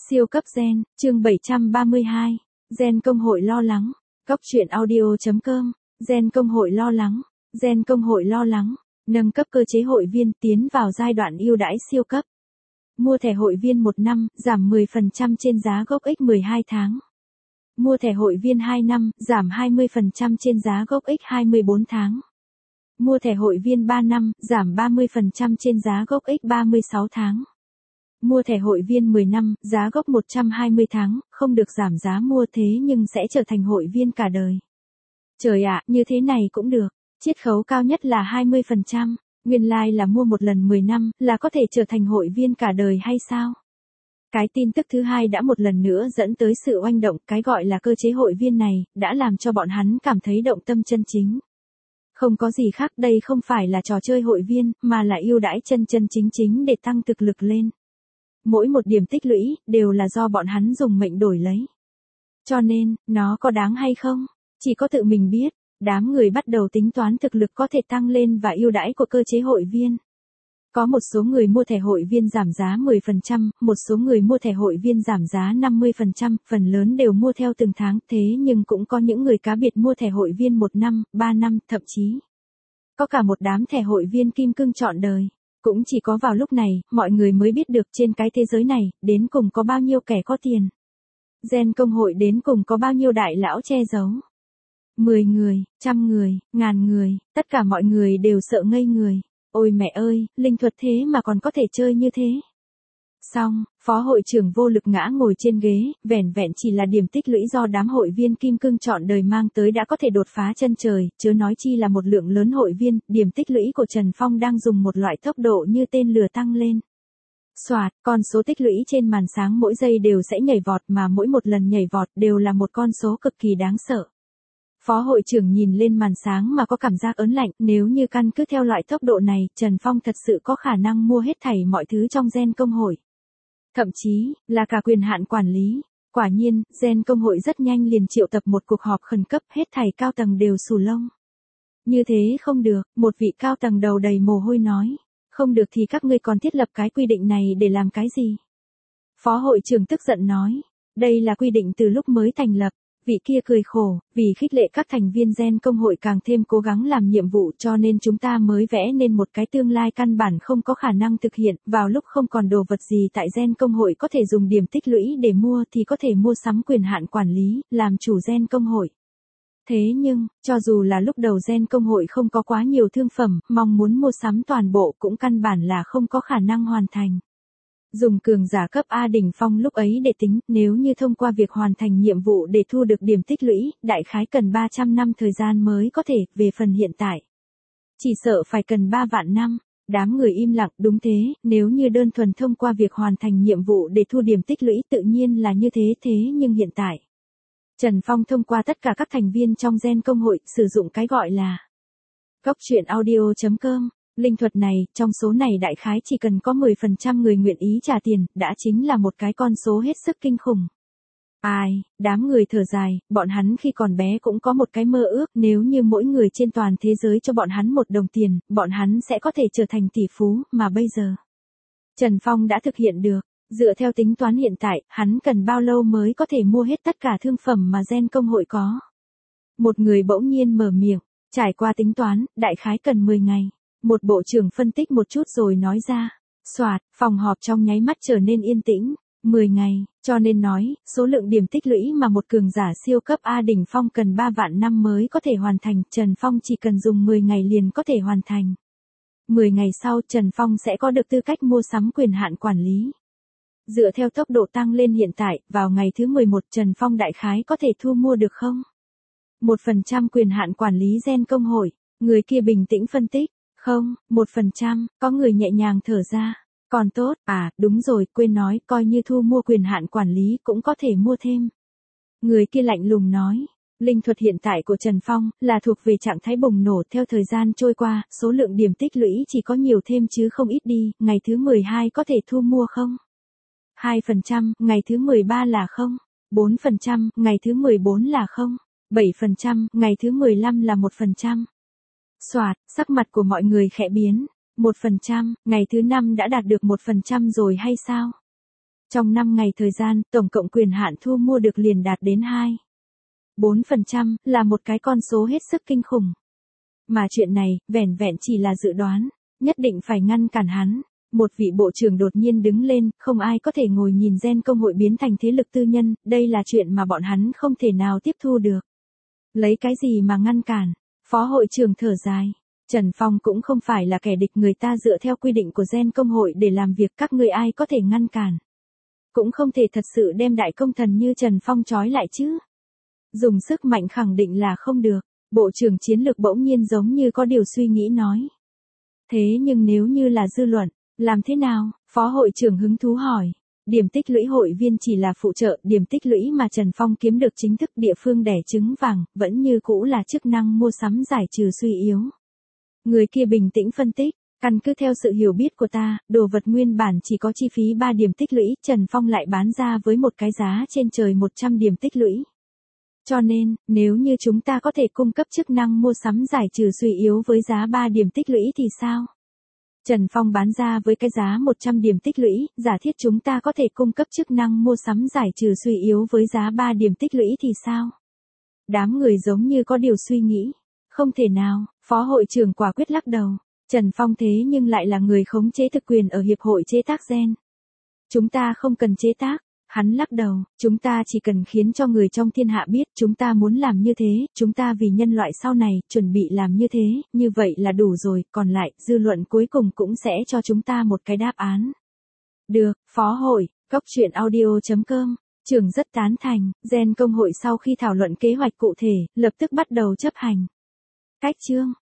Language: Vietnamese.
Siêu cấp gen, chương 732. Gen công hội lo lắng. Góc truyện audio.com. Gen công hội lo lắng. Gen công hội lo lắng. Nâng cấp cơ chế hội viên tiến vào giai đoạn ưu đãi siêu cấp. Mua thẻ hội viên 1 năm, giảm 10% trên giá gốc X 12 tháng. Mua thẻ hội viên 2 năm, giảm 20% trên giá gốc X 24 tháng. Mua thẻ hội viên 3 năm, giảm 30% trên giá gốc X 36 tháng. Mua thẻ hội viên 10 năm, giá gốc 120 tháng, không được giảm giá mua thế nhưng sẽ trở thành hội viên cả đời. Trời ạ, như thế này cũng được. Chiết khấu cao nhất là 20%. Nguyên lai là mua một lần 10 năm, là có thể trở thành hội viên cả đời hay sao? Cái tin tức thứ hai đã một lần nữa dẫn tới sự oanh động, cái gọi là cơ chế hội viên này, đã làm cho bọn hắn cảm thấy động tâm chân chính. Không có gì khác, đây không phải là trò chơi hội viên, mà là ưu đãi chân chính chính để tăng thực lực lên. Mỗi một điểm tích lũy, đều là do bọn hắn dùng mệnh đổi lấy. Cho nên, nó có đáng hay không? Chỉ có tự mình biết. Đám người bắt đầu tính toán thực lực có thể tăng lên và ưu đãi của cơ chế hội viên. Có một số người mua thẻ hội viên giảm giá 10%, một số người mua thẻ hội viên giảm giá 50%, phần lớn đều mua theo từng tháng, thế nhưng cũng có những người cá biệt mua thẻ hội viên 1 năm, 3 năm, thậm chí có cả một đám thẻ hội viên kim cương trọn đời. Cũng chỉ có vào lúc này, mọi người mới biết được trên cái thế giới này, đến cùng có bao nhiêu kẻ có tiền. Gen công hội đến cùng có bao nhiêu đại lão che giấu. 10 người, 100 người, 1000 người, tất cả mọi người đều sợ ngây người. Ôi mẹ ơi, linh thuật thế mà còn có thể chơi như thế. Xong, phó hội trưởng vô lực ngã ngồi trên ghế, vẻn vẹn chỉ là điểm tích lũy do đám hội viên kim cương trọn đời mang tới đã có thể đột phá chân trời, chớ nói chi là một lượng lớn hội viên, điểm tích lũy của Trần Phong đang dùng một loại tốc độ như tên lửa tăng lên. Soạt, con số tích lũy trên màn sáng mỗi giây đều sẽ nhảy vọt mà mỗi một lần nhảy vọt đều là một con số cực kỳ đáng sợ. Phó hội trưởng nhìn lên màn sáng mà có cảm giác ớn lạnh, nếu như căn cứ theo loại tốc độ này, Trần Phong thật sự có khả năng mua hết thảy mọi thứ trong gen công hội. Thậm chí, là cả quyền hạn quản lý. Quả nhiên, gen công hội rất nhanh liền triệu tập một cuộc họp khẩn cấp, hết thảy cao tầng đều xù lông. Như thế không được, một vị cao tầng đầu đầy mồ hôi nói. Không được thì các ngươi còn thiết lập cái quy định này để làm cái gì? Phó hội trưởng tức giận nói. Đây là quy định từ lúc mới thành lập. Vị kia cười khổ, vì khích lệ các thành viên gen công hội càng thêm cố gắng làm nhiệm vụ cho nên chúng ta mới vẽ nên một cái tương lai căn bản không có khả năng thực hiện, vào lúc không còn đồ vật gì tại gen công hội có thể dùng điểm tích lũy để mua thì có thể mua sắm quyền hạn quản lý, làm chủ gen công hội. Thế nhưng, cho dù là lúc đầu gen công hội không có quá nhiều thương phẩm, mong muốn mua sắm toàn bộ cũng căn bản là không có khả năng hoàn thành. Dùng cường giả cấp A đỉnh phong lúc ấy để tính, nếu như thông qua việc hoàn thành nhiệm vụ để thu được điểm tích lũy, đại khái cần 300 năm thời gian mới có thể, về phần hiện tại. Chỉ sợ phải cần 3 vạn năm. Đám người im lặng, đúng thế, nếu như đơn thuần thông qua việc hoàn thành nhiệm vụ để thu điểm tích lũy tự nhiên là như thế nhưng hiện tại. Trần Phong thông qua tất cả các thành viên trong gen công hội, sử dụng cái gọi là góc truyện audio.com. Linh thuật này, trong số này đại khái chỉ cần có 10% người nguyện ý trả tiền, đã chính là một cái con số hết sức kinh khủng. Ai, đám người thở dài, bọn hắn khi còn bé cũng có một cái mơ ước, nếu như mỗi người trên toàn thế giới cho bọn hắn 1 đồng tiền, bọn hắn sẽ có thể trở thành tỷ phú, mà bây giờ. Trần Phong đã thực hiện được, dựa theo tính toán hiện tại, hắn cần bao lâu mới có thể mua hết tất cả thương phẩm mà gen công hội có. Một người bỗng nhiên mở miệng, trải qua tính toán, đại khái cần 10 ngày. Một bộ trưởng phân tích một chút rồi nói ra. Soạt, phòng họp trong nháy mắt trở nên yên tĩnh. 10 ngày, cho nên nói, số lượng điểm tích lũy mà một cường giả siêu cấp A đỉnh phong cần 3 vạn năm mới có thể hoàn thành, Trần Phong chỉ cần dùng 10 ngày liền có thể hoàn thành. 10 ngày sau Trần Phong sẽ có được tư cách mua sắm quyền hạn quản lý. Dựa theo tốc độ tăng lên hiện tại, vào ngày thứ 11 Trần Phong đại khái có thể thu mua được không? 1% quyền hạn quản lý gen công hội, người kia bình tĩnh phân tích. Không, 1%, có người nhẹ nhàng thở ra. Còn tốt, đúng rồi, quên nói, coi như thu mua quyền hạn quản lý cũng có thể mua thêm. Người kia lạnh lùng nói, linh thuật hiện tại của Trần Phong là thuộc về trạng thái bùng nổ, theo thời gian trôi qua, số lượng điểm tích lũy chỉ có nhiều thêm chứ không ít đi, ngày thứ 12 có thể thu mua không? 2%, ngày thứ 13 là không? 4%, ngày thứ 14 là không? 7%, ngày thứ 15 là 1%. Soạt, sắc mặt của mọi người khẽ biến. 1%, ngày thứ 5 đã đạt được 1% rồi hay sao? Trong 5 ngày thời gian, tổng cộng quyền hạn thu mua được liền đạt đến 4%, là một cái con số hết sức kinh khủng. Mà chuyện này, vẻn vẹn chỉ là dự đoán, nhất định phải ngăn cản hắn. Một vị bộ trưởng đột nhiên đứng lên, không ai có thể ngồi nhìn Gen công hội biến thành thế lực tư nhân, đây là chuyện mà bọn hắn không thể nào tiếp thu được. Lấy cái gì mà ngăn cản? Phó hội trưởng thở dài. Trần Phong cũng không phải là kẻ địch, người ta dựa theo quy định của Gen công hội để làm việc, các người ai có thể ngăn cản. Cũng không thể thật sự đem đại công thần như Trần Phong trói lại chứ. Dùng sức mạnh khẳng định là không được. Bộ trưởng chiến lược bỗng nhiên giống như có điều suy nghĩ nói. Thế nhưng nếu như là dư luận, làm thế nào? Phó hội trưởng hứng thú hỏi. Điểm tích lũy hội viên chỉ là phụ trợ, điểm tích lũy mà Trần Phong kiếm được chính thức địa phương đẻ trứng vàng, vẫn như cũ là chức năng mua sắm giải trừ suy yếu. Người kia bình tĩnh phân tích, căn cứ theo sự hiểu biết của ta, đồ vật nguyên bản chỉ có chi phí 3 điểm tích lũy, Trần Phong lại bán ra với một cái giá trên trời 100 điểm tích lũy. Cho nên, nếu như chúng ta có thể cung cấp chức năng mua sắm giải trừ suy yếu với giá 3 điểm tích lũy thì sao? Trần Phong bán ra với cái giá 100 điểm tích lũy, giả thiết chúng ta có thể cung cấp chức năng mua sắm giải trừ suy yếu với giá 3 điểm tích lũy thì sao? Đám người giống như có điều suy nghĩ. Không thể nào, phó hội trưởng quả quyết lắc đầu. Trần Phong thế nhưng lại là người khống chế thực quyền ở Hiệp hội chế tác gen. Chúng ta không cần chế tác. Hắn lắc đầu, chúng ta chỉ cần khiến cho người trong thiên hạ biết chúng ta muốn làm như thế, chúng ta vì nhân loại sau này, chuẩn bị làm như thế, như vậy là đủ rồi, còn lại, dư luận cuối cùng cũng sẽ cho chúng ta một cái đáp án. Được, phó hội, coctruyện.audio.com, trưởng rất tán thành, Gen công hội sau khi thảo luận kế hoạch cụ thể, lập tức bắt đầu chấp hành. Cách chương